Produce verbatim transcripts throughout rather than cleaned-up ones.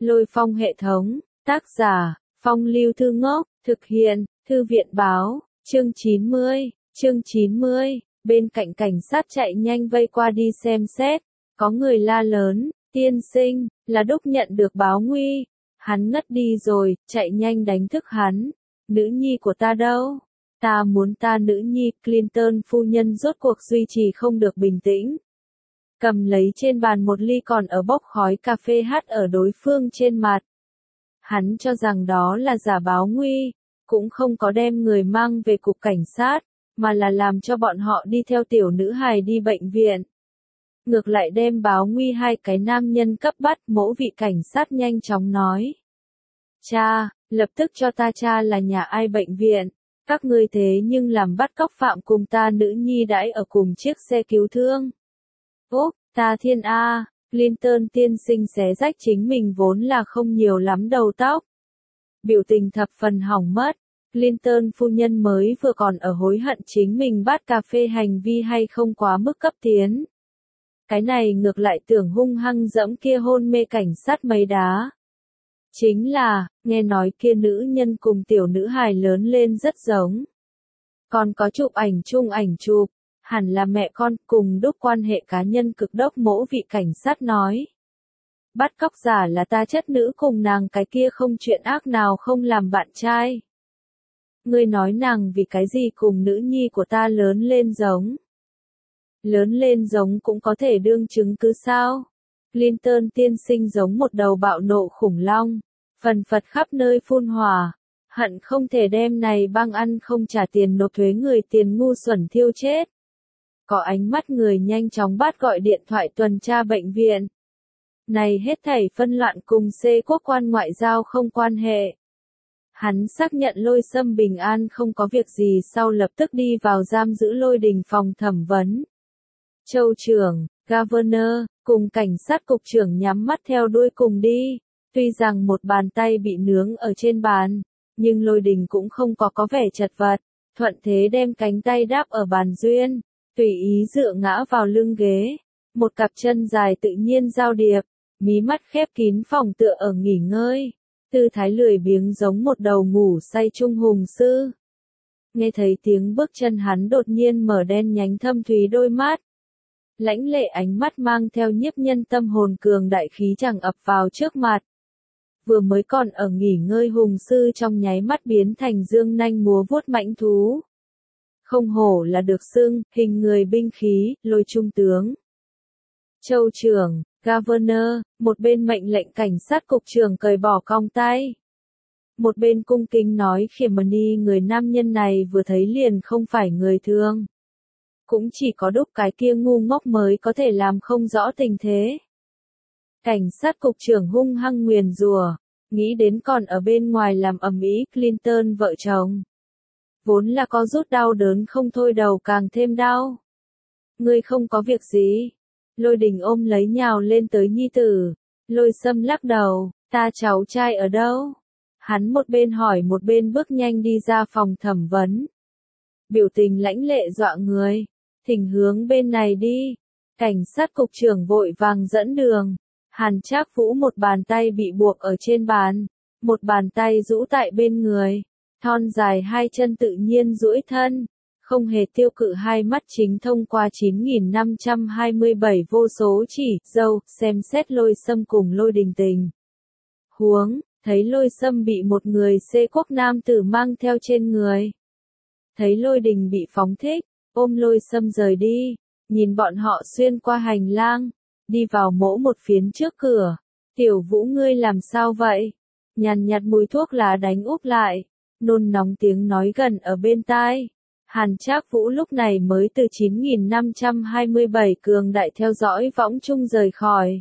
Lôi Phong hệ thống, tác giả, Phong Lưu Thư Ngốc, thực hiện, Thư viện báo, chương chín mươi, chương chín mươi, bên cạnh cảnh sát chạy nhanh vây qua đi xem xét, có người la lớn, tiên sinh, là Đúc nhận được báo nguy, hắn ngất đi rồi, chạy nhanh đánh thức hắn, nữ nhi của ta đâu? Ta muốn ta nữ nhi, Clinton phu nhân rốt cuộc duy trì không được bình tĩnh. Cầm lấy trên bàn một ly còn ở bốc khói cà phê hắt ở đối phương trên mặt. Hắn cho rằng đó là giả báo nguy, cũng không có đem người mang về cục cảnh sát, mà là làm cho bọn họ đi theo tiểu nữ hài đi bệnh viện. Ngược lại đem báo nguy hai cái nam nhân cấp bắt, mỗ vị cảnh sát nhanh chóng nói. Cha, lập tức cho ta cha là nhà ai bệnh viện, các ngươi thế nhưng làm bắt cóc phạm cùng ta nữ nhi đãi ở cùng chiếc xe cứu thương. Úp, ta thiên A, Clinton tiên sinh xé rách chính mình vốn là không nhiều lắm đầu tóc. Biểu tình thập phần hỏng mất, Clinton phu nhân mới vừa còn ở hối hận chính mình bắt cà phê hành vi hay không quá mức cấp tiến. Cái này ngược lại tưởng hung hăng dẫm kia hôn mê cảnh sát mấy đá. Chính là, nghe nói kia nữ nhân cùng tiểu nữ hài lớn lên rất giống. Còn có chụp ảnh chung ảnh chụp, hẳn là mẹ con cùng Đúc quan hệ cá nhân cực đốc mỗ vị cảnh sát nói. Bắt cóc giả là ta chất nữ cùng nàng cái kia không chuyện ác nào không làm bạn trai. Ngươi nói nàng vì cái gì cùng nữ nhi của ta lớn lên giống. Lớn lên giống cũng có thể đương chứng cứ sao? Clinton tiên sinh giống một đầu bạo nộ khủng long, phần phật khắp nơi phun hỏa, hận không thể đem này băng ăn không trả tiền nộp thuế người tiền ngu xuẩn thiêu chết. Có ánh mắt người nhanh chóng bắt gọi điện thoại tuần tra bệnh viện. Này hết thảy phân loạn cùng C quốc quan ngoại giao không quan hệ. Hắn xác nhận Lôi Sâm bình an không có việc gì sau lập tức đi vào giam giữ Lôi Đình phòng thẩm vấn. Châu trưởng, Governor, cùng cảnh sát cục trưởng nhắm mắt theo đuôi cùng đi. Tuy rằng một bàn tay bị nướng ở trên bàn, nhưng Lôi Đình cũng không có có vẻ chật vật, thuận thế đem cánh tay đáp ở bàn duyên, tùy ý dựa ngã vào lưng ghế, một cặp chân dài tự nhiên giao điệp, mí mắt khép kín phòng tựa ở nghỉ ngơi, tư thái lười biếng giống một đầu ngủ say trung hùng sư. Nghe thấy tiếng bước chân hắn đột nhiên mở đen nhánh thâm thúy đôi mắt. Lãnh lệ ánh mắt mang theo nhiếp nhân tâm hồn cường đại khí chẳng ập vào trước mặt. Vừa mới còn ở nghỉ ngơi hùng sư trong nháy mắt biến thành dương nanh múa vuốt mãnh thú. Không hổ là được xưng, hình người binh khí, Lôi trung tướng. Châu trưởng, Governor, một bên mệnh lệnh cảnh sát cục trưởng cởi bỏ còng tay. Một bên cung kính nói Khimani người nam nhân này vừa thấy liền không phải người thường. Cũng chỉ có Đúc cái kia ngu ngốc mới có thể làm không rõ tình thế. Cảnh sát cục trưởng hung hăng nguyền rủa, nghĩ đến còn ở bên ngoài làm ầm ĩ Clinton vợ chồng. Vốn là có rút đau đớn không thôi đầu càng thêm đau. Ngươi không có việc gì. Lôi Đình ôm lấy nhào lên tới nhi tử. Lôi Sâm lắc đầu, ta cháu trai ở đâu? Hắn một bên hỏi một bên bước nhanh đi ra phòng thẩm vấn. Biểu tình lãnh lệ dọa người. Thỉnh hướng bên này đi. Cảnh sát cục trưởng vội vàng dẫn đường. Hàn Trác Vũ một bàn tay bị buộc ở trên bàn, một bàn tay rũ tại bên người, thon dài hai chân tự nhiên duỗi thân, không hề tiêu cự hai mắt chính thông qua chín nghìn năm trăm hai mươi bảy vô số chỉ dâu, xem xét Lôi Sâm cùng Lôi Đình tình. Huống, thấy Lôi Sâm bị một người C quốc nam tử mang theo trên người. Thấy Lôi Đình bị phóng thích, ôm Lôi Sâm rời đi, nhìn bọn họ xuyên qua hành lang. Đi vào mỗ một phiến trước cửa. Tiểu Vũ ngươi làm sao vậy? Nhàn nhạt mùi thuốc lá đánh úp lại. Nôn nóng tiếng nói gần ở bên tai. Hàn Trác Vũ lúc này mới từ chín nghìn năm trăm hai mươi bảy cường đại theo dõi võng chung rời khỏi.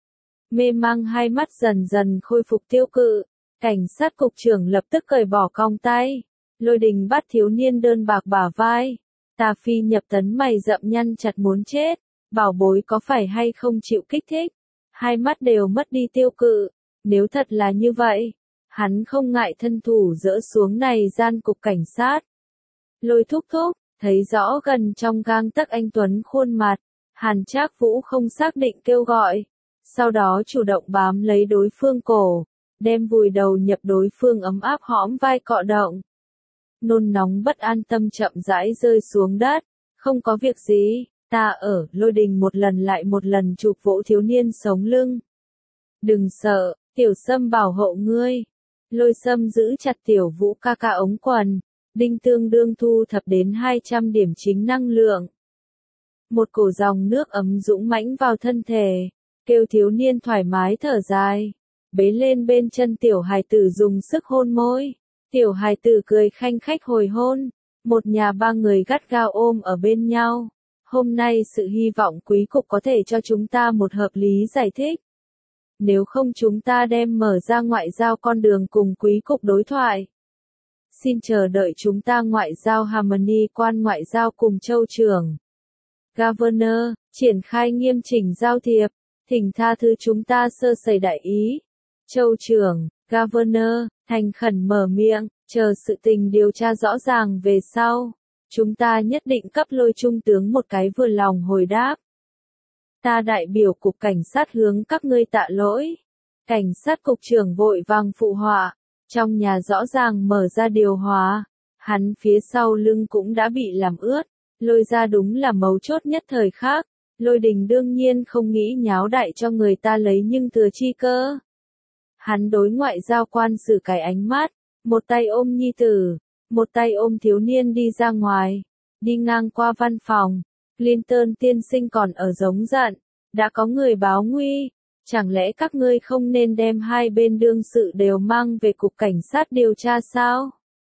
Mê mang hai mắt dần dần khôi phục tiêu cự. Cảnh sát cục trưởng lập tức cởi bỏ còng tay. Lôi Đình bắt thiếu niên đơn bạc bả vai. Tà Phi nhập tấn mày rậm nhăn chặt muốn chết. Bảo bối có phải hay không chịu kích thích, hai mắt đều mất đi tiêu cự, nếu thật là như vậy, hắn không ngại thân thủ dỡ xuống này gian cục cảnh sát. Lôi thúc thúc, thấy rõ gần trong gang tấc anh tuấn khuôn mặt, Hàn Trác Vũ không xác định kêu gọi, sau đó chủ động bám lấy đối phương cổ, đem vùi đầu nhập đối phương ấm áp hõm vai cọ động. Nôn nóng bất an tâm chậm rãi rơi xuống đất, không có việc gì, ta ở, Lôi Đình một lần lại một lần chụp vỗ thiếu niên sống lưng. Đừng sợ, Tiểu Sâm bảo hộ ngươi. Lôi Sâm giữ chặt Tiểu Vũ ca ca ống quần, đinh tương đương thu thập đến hai trăm điểm chính năng lượng. Một cổ dòng nước ấm dũng mãnh vào thân thể, kêu thiếu niên thoải mái thở dài, bế lên bên chân tiểu hài tử dùng sức hôn môi. Tiểu hài tử cười khanh khách hồi hôn, một nhà ba người gắt gao ôm ở bên nhau. Hôm nay sự hy vọng quý cục có thể cho chúng ta một hợp lý giải thích. Nếu không chúng ta đem mở ra ngoại giao con đường cùng quý cục đối thoại. Xin chờ đợi chúng ta ngoại giao Harmony quan ngoại giao cùng châu trưởng. Governor, triển khai nghiêm chỉnh giao thiệp, thỉnh tha thứ chúng ta sơ sẩy đại ý. Châu trưởng, Governor, thành khẩn mở miệng, chờ sự tình điều tra rõ ràng về sau. Chúng ta nhất định cấp Lôi trung tướng một cái vừa lòng hồi đáp. Ta đại biểu cục cảnh sát hướng các ngươi tạ lỗi. Cảnh sát cục trưởng vội vàng phụ họa, trong nhà rõ ràng mở ra điều hòa, hắn phía sau lưng cũng đã bị làm ướt, Lôi ra đúng là mấu chốt nhất thời khắc. Lôi Đình đương nhiên không nghĩ nháo đại cho người ta lấy nhưng thừa chi cơ. Hắn đối ngoại giao quan xử cái ánh mắt, một tay ôm nhi tử, một tay ôm thiếu niên đi ra ngoài, đi ngang qua văn phòng. Clinton tiên sinh còn ở giống giận, đã có người báo nguy, chẳng lẽ các ngươi không nên đem hai bên đương sự đều mang về cục cảnh sát điều tra sao?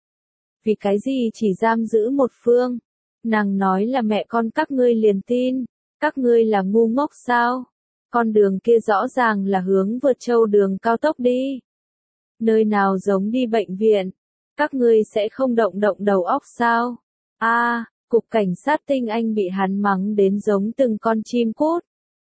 Vì cái gì chỉ giam giữ một phương? Nàng nói là mẹ con các ngươi liền tin, các ngươi là ngu ngốc sao? Con đường kia rõ ràng là hướng vượt châu đường cao tốc đi. Nơi nào giống đi bệnh viện, các ngươi sẽ không động động đầu óc sao? A, à, cục cảnh sát tinh anh bị hắn mắng đến giống từng con chim cút.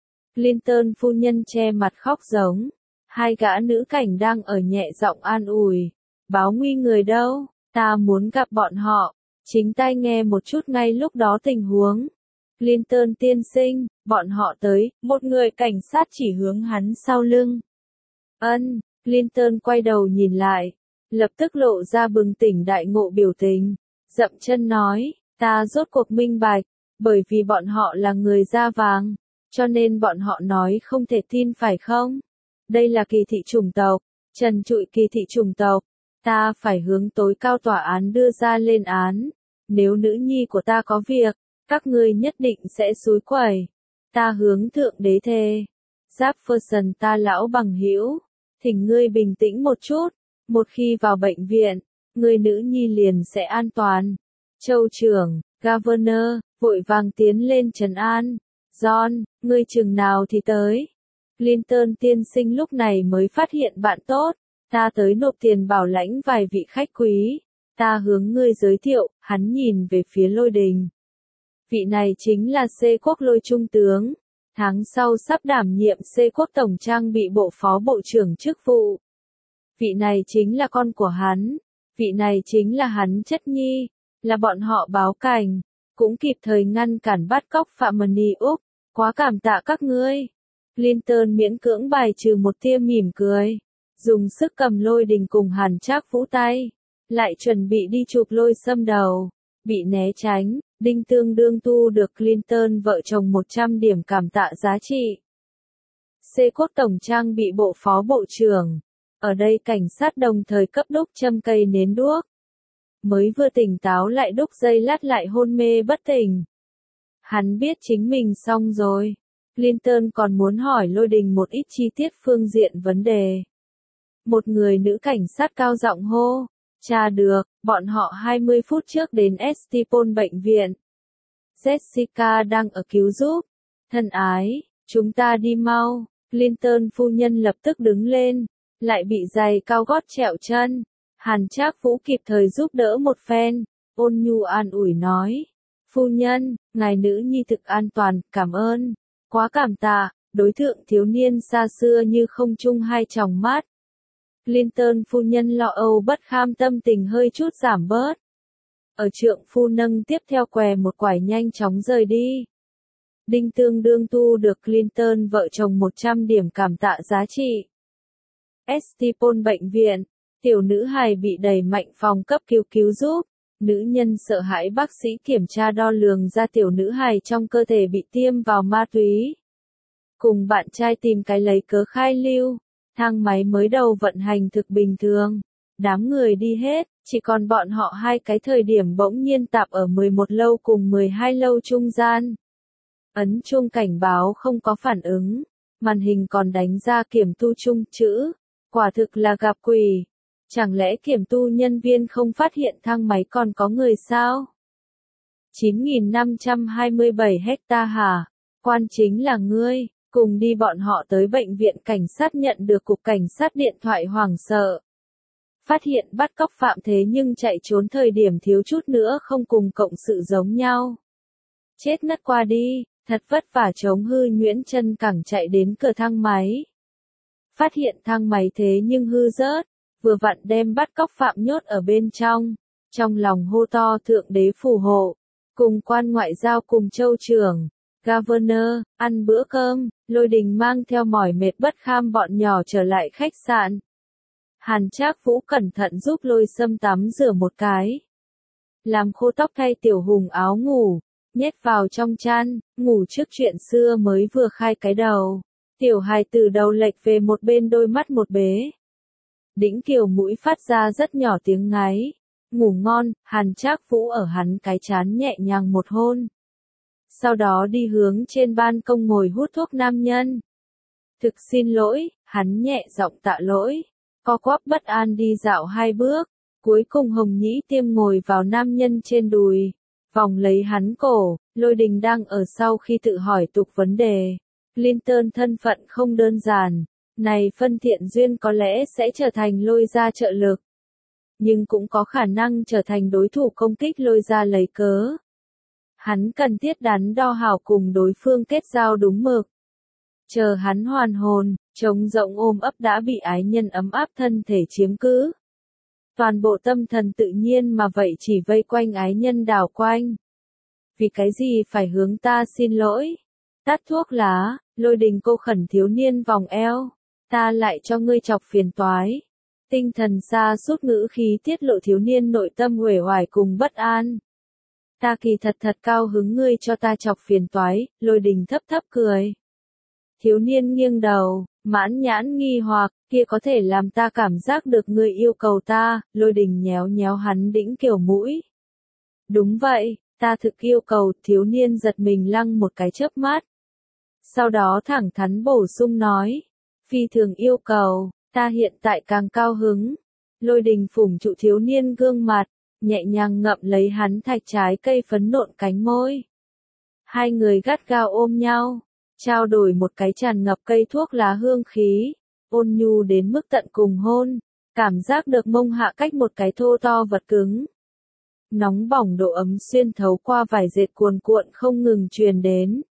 Clinton phu nhân che mặt khóc giống. Hai gã nữ cảnh đang ở nhẹ giọng an ủi. Báo nguy người đâu, ta muốn gặp bọn họ. Chính tai nghe một chút ngay lúc đó tình huống. Clinton tiên sinh, bọn họ tới, một người cảnh sát chỉ hướng hắn sau lưng. Ân, Clinton quay đầu nhìn lại, lập tức lộ ra bừng tỉnh đại ngộ biểu tình, dậm chân nói, ta rốt cuộc minh bạch, bởi vì bọn họ là người da vàng, cho nên bọn họ nói không thể tin phải không? Đây là kỳ thị chủng tộc, trần trụi kỳ thị chủng tộc, ta phải hướng tối cao tòa án đưa ra lên án, nếu nữ nhi của ta có việc, các ngươi nhất định sẽ xúi quẩy. Ta hướng thượng đế thề. Giáp Ferguson ta lão bằng hữu, thỉnh ngươi bình tĩnh một chút, một khi vào bệnh viện, người nữ nhi liền sẽ an toàn. Châu trưởng, Governor, vội vàng tiến lên trấn an. John, ngươi chừng nào thì tới. Clinton tiên sinh lúc này mới phát hiện bạn tốt, ta tới nộp tiền bảo lãnh vài vị khách quý. Ta hướng ngươi giới thiệu, hắn nhìn về phía Lôi Đình. Vị này chính là C quốc Lôi trung tướng, tháng sau sắp đảm nhiệm C quốc tổng trang bị bộ phó bộ trưởng chức vụ. Vị này chính là con của hắn, vị này chính là hắn chất nhi, là bọn họ báo cảnh, cũng kịp thời ngăn cản bắt cóc Phạm Mani Úc, quá cảm tạ các ngươi. Clinton miễn cưỡng bài trừ một tia mỉm cười, dùng sức cầm Lôi Đình cùng Hàn Trác Vũ tay, lại chuẩn bị đi chụp Lôi Sâm đầu, bị né tránh. Đinh tương đương tu được Clinton vợ chồng một trăm điểm cảm tạ giá trị. C quốc tổng trang bị bộ phó bộ trưởng. Ở đây cảnh sát đồng thời cấp đúc châm cây nến đuốc. Mới vừa tỉnh táo lại đúc dây lát lại hôn mê bất tỉnh. Hắn biết chính mình xong rồi. Clinton còn muốn hỏi Lôi Đình một ít chi tiết phương diện vấn đề. Một người nữ cảnh sát cao giọng hô. Tra được, bọn họ hai mươi phút trước đến Estipon bệnh viện. Jessica đang ở cứu giúp. Thân ái, chúng ta đi mau. Clinton phu nhân lập tức đứng lên, lại bị giày cao gót trẹo chân. Hàn Trác Vũ kịp thời giúp đỡ một phen, ôn nhu an ủi nói. Phu nhân, ngài nữ nhi thực an toàn, cảm ơn. Quá cảm tạ, đối tượng thiếu niên xa xưa như không chung hai tròng mắt. Clinton phu nhân lo âu bất kham tâm tình hơi chút giảm bớt. Ở trượng phu nâng tiếp theo què một quải nhanh chóng rời đi. Đinh tương đương tu được Clinton vợ chồng một trăm điểm cảm tạ giá trị. Estipon bệnh viện, tiểu nữ hài bị đẩy mạnh phòng cấp cứu cứu giúp. Nữ nhân sợ hãi bác sĩ kiểm tra đo lường ra tiểu nữ hài trong cơ thể bị tiêm vào ma túy. Cùng bạn trai tìm cái lấy cớ khai lưu, thang máy mới đầu vận hành thực bình thường. Đám người đi hết, chỉ còn bọn họ hai cái thời điểm bỗng nhiên tạp ở mười một lâu cùng mười hai lâu trung gian. Ấn chuông cảnh báo không có phản ứng, màn hình còn đánh ra kiểm tu chung chữ, quả thực là gặp quỷ. Chẳng lẽ kiểm tu nhân viên không phát hiện thang máy còn có người sao? chín nghìn năm trăm hai mươi bảy hecta hả? Quan chính là ngươi, cùng đi bọn họ tới bệnh viện cảnh sát nhận được cục cảnh sát điện thoại hoảng sợ. Phát hiện bắt cóc phạm thế nhưng chạy trốn thời điểm thiếu chút nữa không cùng cộng sự giống nhau. Chết ngất qua đi, thật vất vả chống hư nhuyễn chân cẳng chạy đến cửa thang máy. Phát hiện thang máy thế nhưng hư rớt, vừa vặn đem bắt cóc phạm nhốt ở bên trong. Trong lòng hô to thượng đế phù hộ, cùng quan ngoại giao cùng châu trưởng, governor, ăn bữa cơm, Lôi Đình mang theo mỏi mệt bất kham bọn nhỏ trở lại khách sạn. Hàn Trác Vũ cẩn thận giúp Lôi Sâm tắm rửa một cái. Làm khô tóc thay Tiểu Hùng áo ngủ, nhét vào trong chăn, ngủ trước chuyện xưa mới vừa khai cái đầu. Tiểu hài từ đầu lệch về một bên đôi mắt một bế. Đĩnh Kiều mũi phát ra rất nhỏ tiếng ngáy. Ngủ ngon, Hàn Trác Vũ ở hắn cái chán nhẹ nhàng một hôn. Sau đó đi hướng trên ban công ngồi hút thuốc nam nhân. Thực xin lỗi, hắn nhẹ giọng tạ lỗi. Co quắp bất an đi dạo hai bước. Cuối cùng Hồng Nhĩ Tiêm ngồi vào nam nhân trên đùi. Vòng lấy hắn cổ, Lôi Đình đang ở sau khi tự hỏi tục vấn đề. Clinton thân phận không đơn giản. Này phân thiện duyên có lẽ sẽ trở thành Lôi gia trợ lực. Nhưng cũng có khả năng trở thành đối thủ công kích Lôi gia lấy cớ. Hắn cần thiết đắn đo hảo cùng đối phương kết giao đúng mực. Chờ hắn hoàn hồn, trống rỗng ôm ấp đã bị ái nhân ấm áp thân thể chiếm cứ. Toàn bộ tâm thần tự nhiên mà vậy chỉ vây quanh ái nhân đảo quanh. Vì cái gì phải hướng ta xin lỗi? Tắt thuốc lá, Lôi Đình cô khẩn thiếu niên vòng eo. Ta lại cho ngươi chọc phiền toái. Tinh thần xa sút ngữ khí tiết lộ thiếu niên nội tâm uể oải cùng bất an. Ta kỳ thật thật cao hứng ngươi cho ta chọc phiền toái, Lôi Đình thấp thấp cười. Thiếu niên nghiêng đầu, mãn nhãn nghi hoặc, kia có thể làm ta cảm giác được ngươi yêu cầu ta, Lôi Đình nhéo nhéo hắn Đĩnh Kiều mũi. Đúng vậy, ta thực yêu cầu, thiếu niên giật mình lăng một cái chớp mắt. Sau đó thẳng thắn bổ sung nói, phi thường yêu cầu, ta hiện tại càng cao hứng. Lôi Đình phủng trụ thiếu niên gương mặt, nhẹ nhàng ngậm lấy hắn thạch trái cây phấn nộn cánh môi. Hai người gắt gao ôm nhau, trao đổi một cái tràn ngập cây thuốc lá hương khí, ôn nhu đến mức tận cùng hôn, cảm giác được mông hạ cách một cái thô to vật cứng. Nóng bỏng độ ấm xuyên thấu qua vải dệt cuồn cuộn không ngừng truyền đến.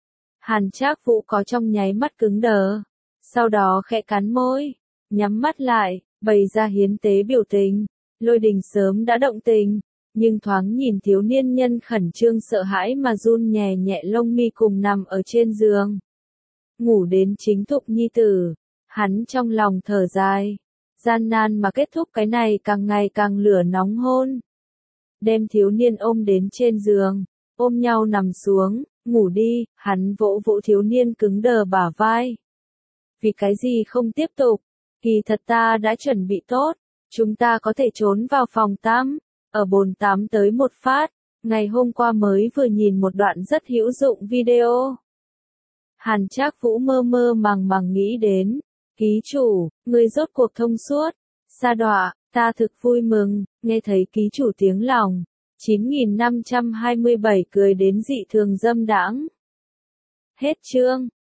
Hàn Trác Vũ có trong nháy mắt cứng đờ, sau đó khẽ cắn môi, nhắm mắt lại, bày ra hiến tế biểu tình. Lôi Đình sớm đã động tình, nhưng thoáng nhìn thiếu niên nhân khẩn trương sợ hãi mà run nhẹ nhẹ lông mi cùng nằm ở trên giường. Ngủ đến chính thục nhi tử, hắn trong lòng thở dài, gian nan mà kết thúc cái này càng ngày càng lửa nóng hôn. Đem thiếu niên ôm đến trên giường, ôm nhau nằm xuống, ngủ đi, hắn vỗ vỗ thiếu niên cứng đờ bả vai. Vì cái gì không tiếp tục, kỳ thật ta đã chuẩn bị tốt. Chúng ta có thể trốn vào phòng tắm, ở bồn tắm tới một phát, ngày hôm qua mới vừa nhìn một đoạn rất hữu dụng video. Hàn Trác Vũ mơ mơ màng màng nghĩ đến, ký chủ, người rốt cuộc thông suốt, sa đọa, ta thực vui mừng, nghe thấy ký chủ tiếng lòng, chín nghìn năm trăm hai mươi bảy cười đến dị thường dâm đãng. Hết chương.